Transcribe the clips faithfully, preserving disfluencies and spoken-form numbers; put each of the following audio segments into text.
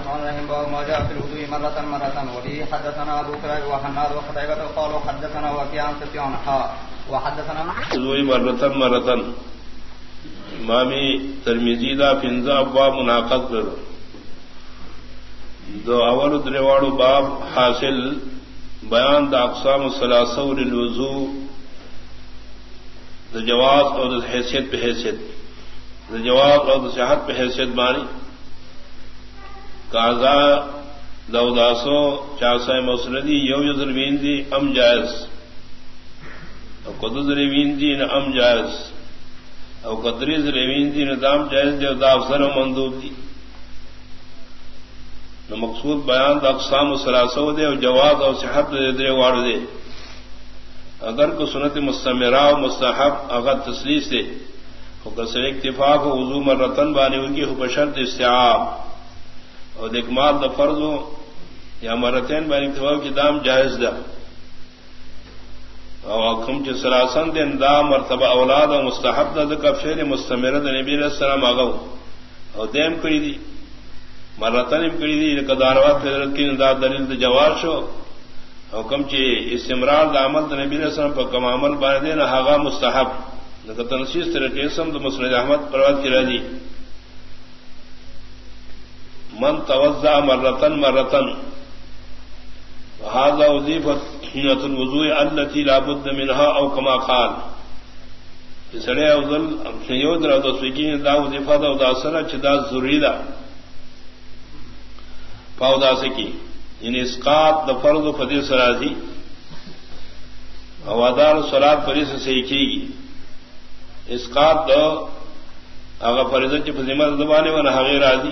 الرحمن الرحيم باب ما جاء في الوضوء مرة مرة وبه حدثنا أبو كريب وحناد وقتيبة قالوا حدثنا وكيع عن سفيان حاء وحدثنا الوضوء مرة مرة امامی ترمذی دا پنځه ابواب مناقض کړو دو اول درواړو باب حاصل بیان د اقسام الثلاثه للوضوء د جواز او د حیثیت په حیثیت د جواز او د صحت په حیثیت باندې قضا دوداسو چاسه مسندی یو یذر ویندی ام جائز او قدر ویندی نه ام جائز او قدری زروین دی نظام جائز دی دا افسر و مندوب دی نو مقصود بیان دا اقسام و سلاسو دے او جواز او صحت دے دے وار دے اگر کو سنت مستمرہ و مستحب اگر تسلیس دے او کسر اکتفاق و وضو مرتن بانی ہوگی ہو بشرط استعاب او دکمال دا فرض ہو یا مرتین بانی اکتفاق کی دام جائز دا او حکم چ سلاسن دین دا مرتبہ اولاد او مستحب دا ذکر فعل مستمر د نبی علیہ السلام اگو او دیم کړی دی مرتن کړی دی لکداروات حضرت کی دا دلیل د جواز شو حکم چ استمرار د عمل د نبی علیہ السلام په کوم عمل باندې نه هغه مستحب د تنسیص طریقې سم د مسند احمد پروات کی راځي من توضا مرتن مرتن وهذا وظیفه سنت الوضوء التي لا بد منها او كما قال سڑے افضل سیود را دو سویگین دا وظیفہ دا دا سرا چھ دا ضروری دا پاو دا سکی یعنی اسقاط دا فرض و فدی سرازی اوادار صلاة فریض سے سیکھی گی اسقاط دا اگر فریضت چھ فضیمت دبانے وانا حغیر آزی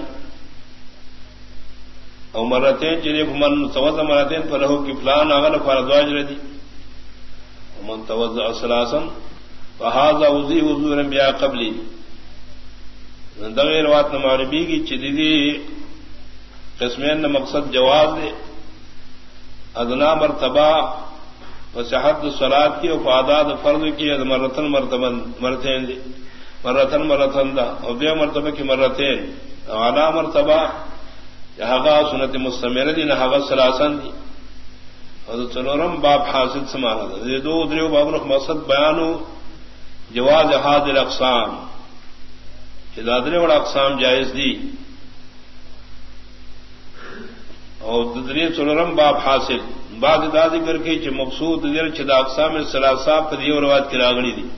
او مرتين چلے من توضا مرتين فله کی فلان اغل فرض واجب دی ومن توضا ثلاثا فهذا وضوء وضوء الانبياء قبلي دا غیر وات معربی کی چدیدی قسمین مقصد جواز دے ادنا مرتبہ وصحت الصلاۃ کی و فاداد فرض کی مرتن مرتبہ مرتين دی مرتن مرتن دا او بے مرتبہ کی مرتين اعلی مرتبہ یہاں سنت مستمر دی نہ سلاسن دی اور چلورم باب حاصل سمانا دی دو دریو باب مقصد بیانو جواز حاضر الاقسام ہدادرے والا اقسام جائز دی اور دری چلورم باب حاصل بعد دادی کر کے چ مقصود دیر چدا اقسام سلاسا پدی روایت کی راغلی دی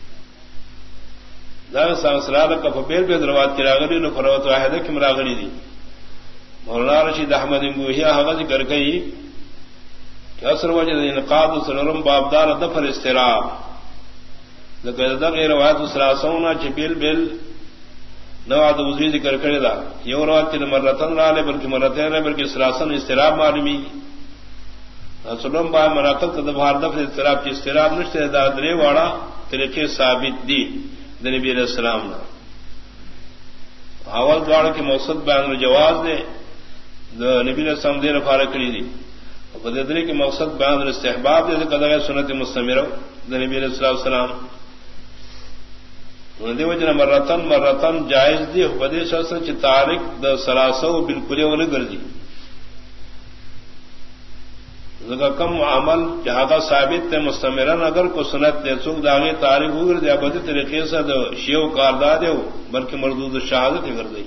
دا سلاسل کا فبیر پہ روایت کی راغلی نو فروت واحدہ کی مراغلی دی مولانا رشید احمد انگوہیا حغا ذکر گئی کہ اثر وجہ انقاض سلورم بابدار دفر استراب لکہ دا غیر روایت سلاسونا چھ بیل بیل نوعد وضوی ذکر کرے دا یہ روایت چھ مرتن را لے بلکہ مرتن رہے بلکہ سلاسن استراب معلومی سلورم باب مناقض کا دفار دفر استراب چھ استراب نشتے دا درے واڑا طریقے ثابت دی دا نبی علیہ السلام نا اول دوار کے مقصد بیان جواز دے نبی نے سمدے رفارہ کری دی بدری کے مقصد بیان استحباب دے قدر سنت مستمرہ نبی علیہ السلام دی وجہ مرتن مرتن جائز دی بدی شخص چ تارک د سلاسو بالکل ول گردی زگا کم عمل جہاں ثابت تے مستمرن اگر کو سنت دے سوک داغے تارک ہو گردی ابدی طریقے سے شیو کاردار دے بلکہ مردود شہادت کر دی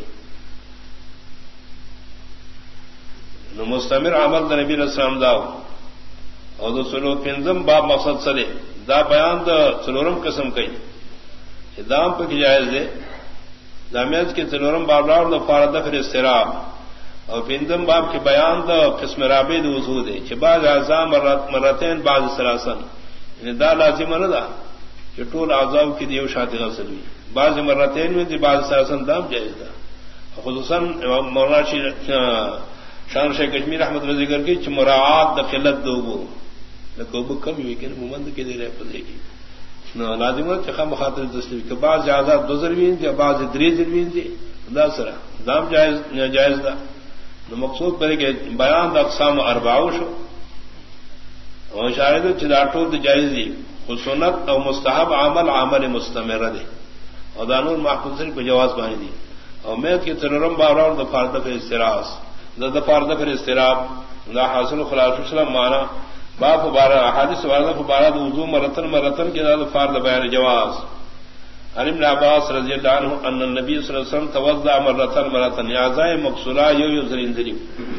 مستمر عمل دا نبی علیہ السلام داو اور دو سلو پنزم باب مقصد سلے دا بیان دا سلورم قسم کئی دام پہ کی جائز دے دامیز کے سلورم باب راو دا فارد فر استراب اور پنزم باب کے بیان دا قسم رابع دا وضو دے چھ بعض اعضاء مرتین بعض سلاسن یعنی دا لازم ندا کہ طول اعضاء کی دیو شاتی غسل ہوئی بعض مرتین میں دی بعض سلاسن دام جائز دا خصوصاً مولانا شان شیخ کشمیر احمد نے ذکر کی چ مراعات د قلت دوبو لکوب کم ہوئی کہ مومند کے دے رہے پدے کی نو لازم ہے کہ خام خاطر دستوی کہ بعض اعضاء دو ضروین دی بعض دری ضروین دی دا سرا دام جائز جائز دا نو مقصود پر کہ بیان د اقسام اربعہ شو اور شاہد چ داٹو دی جائز دی سنت او مستحب عمل عمل مستمر دی اور دانور محفوظ پر جواز باندې دی اور میں کہ تررم باور د فرض په استراس دا فرد پھر استراب دا حاصل خلاص السلام مانا باپ بارہ حادث واردہ بارہ وضو مرتن مرتن کے دا فرد بیان جواز عن ابن عباس رضی اللہ عنہ ان النبی صلی اللہ علیہ وسلم توضع مرتن مرتن یازائے مقصورہ یو یو زرین ذریب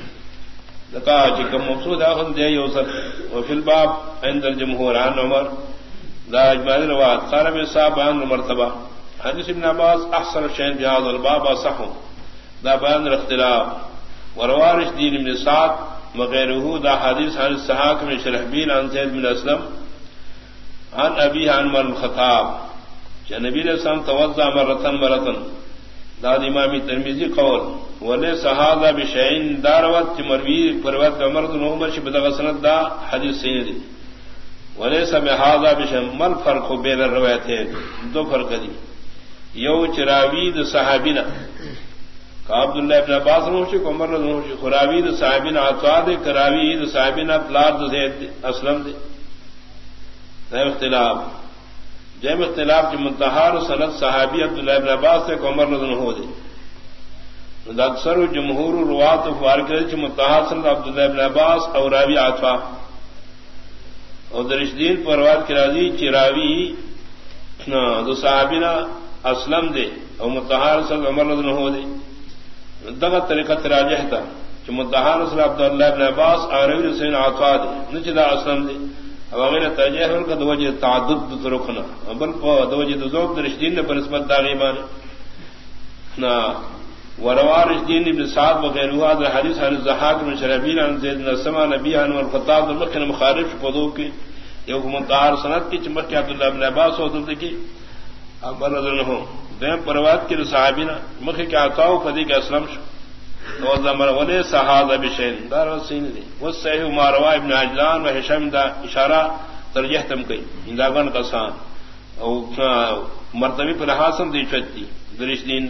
لکا چکم مقصود آخذ دے یو سر وفی الباب عند الجمہور عن عمر دا اجمال رواد قال میں صاحب عن مرتبہ حدیث ابن عباس احسن الشین بهذا الباب صحو دا بیان اختلاف وروارش دین ابن سعد وغیرہ دا حدیث عن السحاق من شرحبیل عن زید بن اسلم عن ابی عن من الخطاب کہ نبی علیہ السلام توضع مرتن مرتن داد امام ترمذی قول وليس هذا بشيء داروت مروی پروت عمر بن عمر شبد سند دا حدیث صحیح دی وليس بهذا بشيء ما الفرق بين الروایتين دو فرق دی یو چراوی د صحابینا عبد الله ابن عباس روشی عمر روشی خراوی د صحابینا عطا دے کراوی د صحابینا پلاد زید اسلم دے اختلاف جیم اختلاف کی منتہار سند صحابی عبداللہ ابن عباس سے عمر رضی اللہ عنہ دے اکثر جمہور روات فارکر کی منتہار سند عبداللہ ابن عباس اور راوی عطا اور درشدین پر روات کی راضی چراوی دو صحابینا اسلم دے اور منتہار سند عمر رضی اللہ عنہ دے دغت طریقہ تراجح تھا کہ منتہار سند عبداللہ ابن عباس اور راوی رسین عطا دے نچدا اسلم دے وغیرہ ترجیح ان کا دوجہ تعدد رکھنا بل دوجہ ذوق رشدین نے بنسبت داغیمان نا وروار رشدین ابن سعد وغیرہ هذا حدیث عن الضحاک بن شرحبیل عن زید بن سما نبی عن الخطاب المکن مخالف قدو کی یہ منتہار سند کی چمک کے عبداللہ بن عباس و حضرت کی عمر رضی اللہ عنہ دیم پروات کی صحابینا مکھ کے عطاؤ فدی کے اسلم وزمر ولي صحابہ بشین دار وسین دی وصحیح ما رواه ابن عجلان و هشام دا اشارہ ترجیح تم کئی انداغن قسان او مرتبی پر حاصل دی چتی درش دین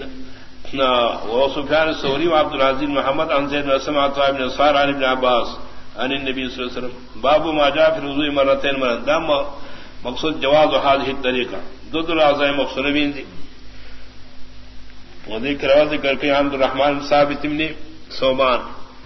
و سفیان الثوری و عبد العزیز محمد عن زید بن سمع عطاء بن صار عن ابن عباس عن النبي صلی اللہ علیہ وسلم باب ما جاء في الوضوء مرتين مرتين دام مقصود جواز هذه الطریقہ دو دو اعضاء مقصورین دی وذكر وذكر في عبد الرحمن ثابت بن صوبان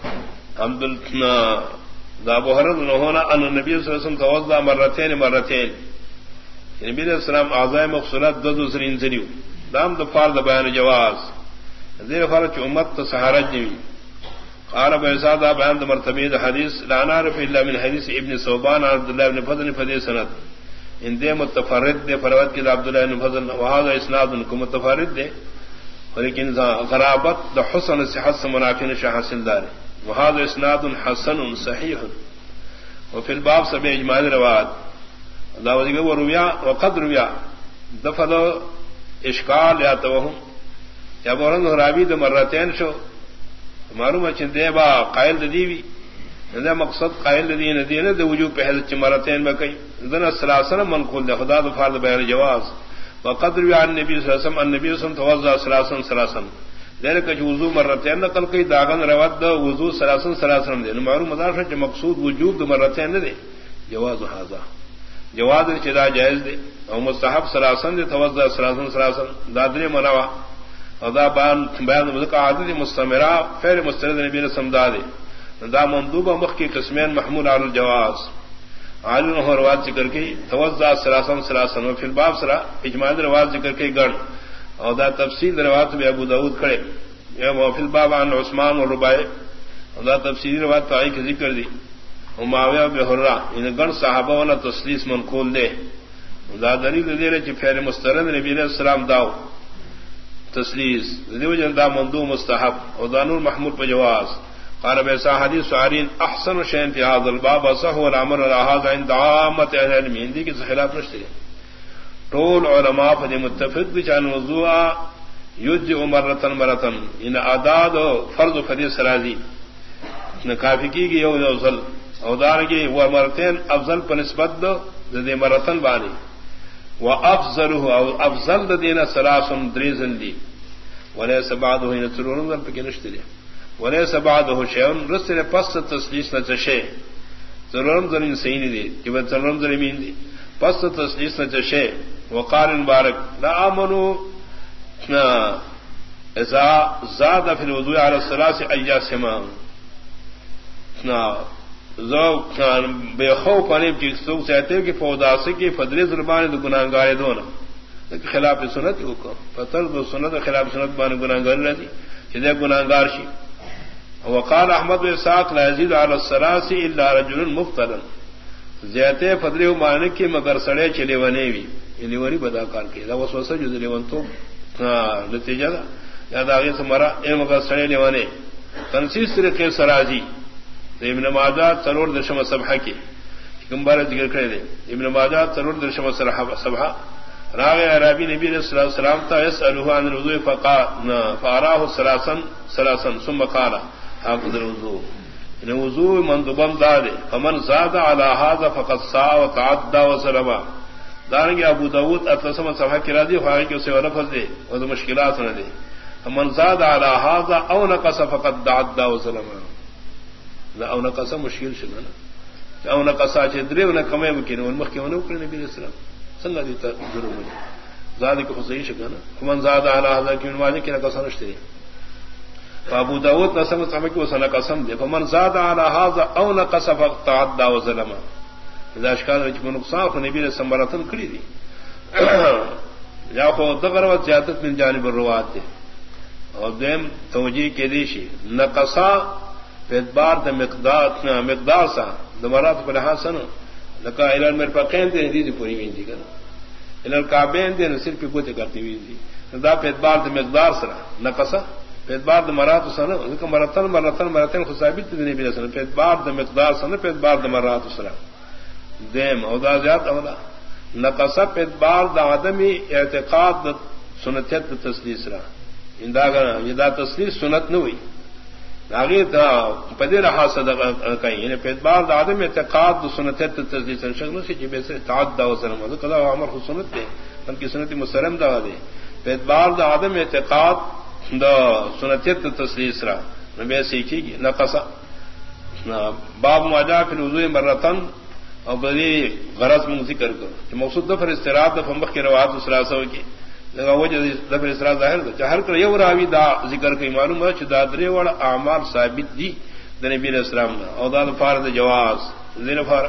عبد الله ذا بهر هنا ان النبي صلى الله عليه وسلم توضا مرتين مرتين النبي صلى الله عليه وسلم اعضاء مغسولات دو سرین ذریو دام د فرض بیان جواز ذی فرض امت سہارج نی قال بيزاد بیان مرتبه حدیث لا نعرف الا من حديث ابن صوبان عبد الله بن فضل فدی سند ان دے متفرد دے فروت کی عبد الله بن فضل وهذا اسناد کو متفرد دے لیکن غرابت دا حسن صحت سے منافین شاہ حاصل دار وهذا اسناد حسن صحیح وفي الباب سبع اجمال روات دا وذکر رویا وقد رویا دفض اشکال یا توہم یا بورن راوی د مرتين شو معلوم ہے چندے با قائل دیوی دا مقصد قائل دین دین د وجوب پہل چ مرتين بکئی ذن ثلاثه منقول دا خدا د فرض بیان جواز وقدر عن النبي صلى الله عليه وسلم النبي صلى الله عليه وسلم ثلاثا ثلاثا ذلك وضوء مرتين نقل کئی داغن روات دا وضوء ثلاثا ثلاثا دے معلوم مدار کہ مقصود وجوب مرتين دے جواز هذا جواز چدا جائز دے او مستحب ثلاثا دے توضا ثلاثا ثلاثا دادری منوا ادا بیان بیان مذکر عادت مستمرہ فعل مستند نبی نے سمدا دے دا مندوب مخ کی قسمین محمول علی الجواز عالم روات ذکر کی توضا ثلاثا ثلاثا وفي الباب سرا اجمال روات ذکر کی گڑ اور دا تفصیل روات میں ابو داؤد کھڑے یا وفي الباب عن عثمان والرباعی اور دا تفصیل روات تعیق ذکر دی معاویہ بن حرہ ان گن صحابہ والا تسلیس منقول دے دا دلیل دے رہے کہ فعل مستند نبی علیہ السلام داو تسلیس دیو جن دا مندوب مستحب اور دا نور محمود پر جواز قال بيسا حديث عارين احسن شيء في هذا الباب صحو الامر على هذا عند عامه اهل العلم عندي کہ خلاف نشتے طول علماء فدی متفق بچان وضوء یجزئ مرة مرة ان اعداد فرض فدی سرازی نہ کافی کی گئی او افضل او دار کی وہ مرتين افضل پر نسبت دو ذی مرتن بانی وافضله او افضل دین ثلاث دریزن دی وليس بعده ان ترون پر نشتے وليس بعده شيء رسل پس تسلیس نہ چشے ضرورم ذرین صحیح نہیں دی کہ وہ ضرورم ذرین دی پس تسلیس نہ چشے وقال مبارک لا امنوا اذا زاد في الوضوء على الثلاث اياسما بے خوف پانی کی سوکھ چاہتے کہ فوداسی کی فضل زربان گناہگار دونوں خلاف سنت کو فتر دو سنت خلاف سنت بان گناہگار رہی چدے گناہگار شی وقال احمد اسحاق لا يزيد على الثلاث الا رجل مفترن زیادہ فضل مانک کی مگر سڑے چلے ونے وی یعنی وری بدا کار کے دا وسوسہ جو دے ون تو ہاں نتیجہ دا یاد اگے سمرا اے مگر سڑے لیوانے تنسیس طریقے سراجی ابن ماجہ ترور دشم صبح کی کمبر ذکر کرے دے ابن ماجہ ترور دشم صبح راغ عربی نبی صلی اللہ علیہ وسلم تا يسأله عن الوضوء فقال فاراه ثلاثا ثلاثا ثم قال اخذ الوضوء ان وضوء مندوبم دار فمن زاد على هذا فقد ساء وتعدى وسلم دارنگے ابو داؤد اتسم صحیح کی راضی ہے کہ اسے لفظ دے اور مشکلات نہ دے فمن زاد على هذا او نقص فقد تعدى وسلم لا او نقص مشکل شنا او نقص اچ درے نہ کمے ممکن ان مخکمنو کہ نبی صلی اللہ علیہ وسلم سنگا دیتا ضرور زاد کو صحیح شکنا فمن زاد على هذا کہ واجب کہ نقص نشتے ابو داؤد نسم صحیح کو سنا قسم دے فمن زاد على هذا او نقص فقد تعدى وسلم اذا اشکال وچ نقصان نبی نے سمراتن کڑی دی یا کو دغرو زیادت من جانب الروات دے اور دیم توجیہ کے دیشی نقصا اعتبار د مقدار مقدار سا دمرات پر حسن لکا الان میرے پاکین دے دی پوری وین دی کنا الان کعبین دے صرف گوتے کرتی وین دی دا اعتبار د مقدار سرا نقصا اعتبار د مرات سن کہ مرتن مرتن مرتن خو ثابت دی نبی رسول اعتبار د مقدار سن اعتبار د مرات سرا دیم او دا زیات اولا نقصا اعتبار د عدمی اعتقاد سنتیت تسلیث را انداغا یہ دا تسلیث سنت نہ ہوئی آگے دا پدے رہا صدقہ کہیں یعنی اعتبار دا عدم اعتقاد سنتیت تسلیث شکل سے جب ایسے تعدد وسلم دا قضا عمر خود سنت دے بلکہ سنت مسلم دا دے اعتبار دا عدم اعتقاد دا سنتیت تسلیث را نبی ایسے کی گی نقصا باب مواجہ فی الوضوء مرتن اور بڑی غرض من ذکر کرو مقصود دفر استراد دفر مخ کی روایت سلاسو کی لگا وہ دفر استراد ظاہر ہے ہر کر یو راوی دا ذکر کی معلوم ہے کہ دا درے والا اعمال ثابت دی نبی علیہ السلام نے اور دا فرض جواز ذین فر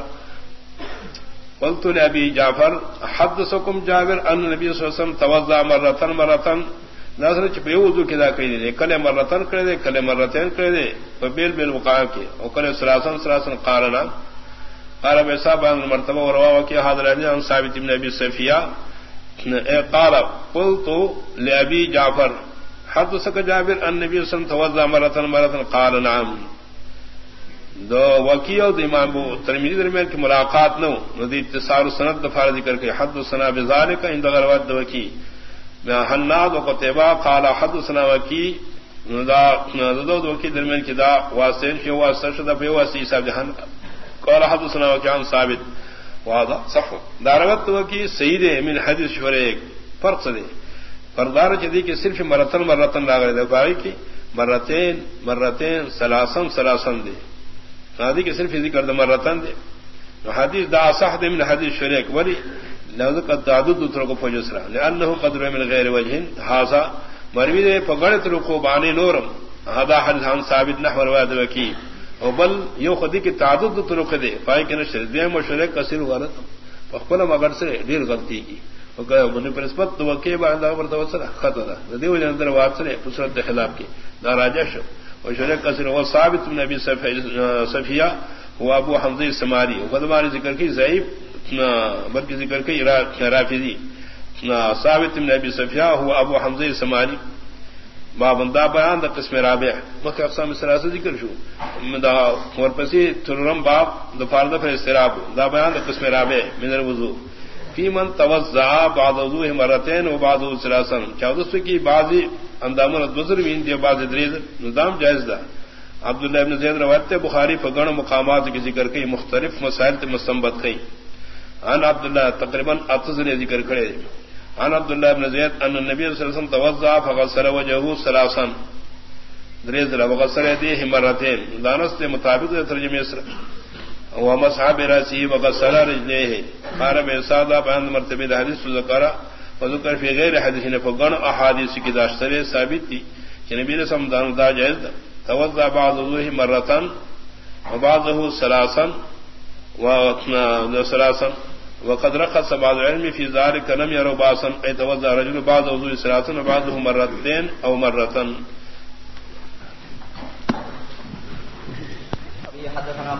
قلت لابي جعفر حدثكم جابر ان النبي صلى الله عليه وسلم توضا مرتين مرتين نظر چ پہ وضو کدا کئی دے کلے مرتين کرے دے کلے مرتين کرے دے فبیل بیل وقع کے اور کلے ثلاثن ثلاثن قارنا قال بصاب المرتبه ورواه كي هذا عن ثابت بن ابي صفيه قال قلت لابي جعفر حدثك جابر ان النبي صلى الله عليه وسلم توضا مرة مرة قال نعم دو وکیع اور امام ترمذی درمیان کی ملاقات نہ ندی اتصال سند دفار ذکر کے حدثنا بذلك عند غروات دو وکیع حناد وقتیبہ قال حدثنا وکیع دا دو وکیع درمیان کی دا واسطہ کی واسطہ شدہ بے واسطہ صاحب جہان قال حدثنا وكان ثابت وهذا صح داروت وكي سيد من حديث شريك فرق دے فردار جدی کہ صرف مرتن مرتن لاغے دے باقی کی مرتين مرتين ثلاثن ثلاثن دے ہادی کہ صرف ذکر دے مرتن دے حدیث دا صح دے من حدیث شريك ولی لفظ کا تعدد دوسروں کو فجسرا لانه قدر من غیر وجه هذا مروی دے پگڑت رکو بانی نورم هذا حدیث عن ثابت نحو روایت وكي او بل یو خدی کی تعدد طرق دے پای کہ نشر دے مشرک کثیر غلط فقل مگر سے دیر غلطی کی او کہ من پرسپت تو کہ بعد اور توسل خطا دا دیو اندر وات سے فسرت کے خلاف کی دا راجش او شرک کثیر و ثابت بن ابي صفیہ هو ابو حمزہ السماری او قدمانی ذکر کی ضعیف بلکہ ذکر کی رافضی ثابت بن ابي صفیہ هو ابو حمزہ السماری بابندا بیان دا قسم رابع مکہ اقسام ثلاثہ ذکر شو دا اور پسی ترم باب دا فرض پر استراب دا بیان دا قسم رابع من الوضوء فی من توضع بعد وضوء مرتين وبعد ثلاثا چودس کی بعضی اندامن دوسر وین دی بعض دریز نظام جائز دا عبداللہ ابن زید روایت بخاری فگن مقامات کی ذکر کی مختلف مسائل تے مستنبط کی ان عبداللہ تقریبا اتذر ذکر کرے عن عبد الله بن زيد ان النبي صلى الله عليه وسلم توضا فغسل وجهه ثلاثا دريز وغسل يديه مرتين دانس کے مطابق ترجمہ اسر ومسح براسه وغسل رجليه قال بساده بیان مرتبہ حدیث ذکر وذکر في غیر حدیث فغن احادیث کی داشترے ثابت تھی کہ نبی صلی اللہ علیہ وسلم دا جائز توضا بعض وضوء مرتين وبعضه سلاسن وسلاسن وقد رخص بعض العلم في ذلك لم يروا باسا يتوضا رجل بعض وضوء سلاسن وبعضه مرتين او مرتين.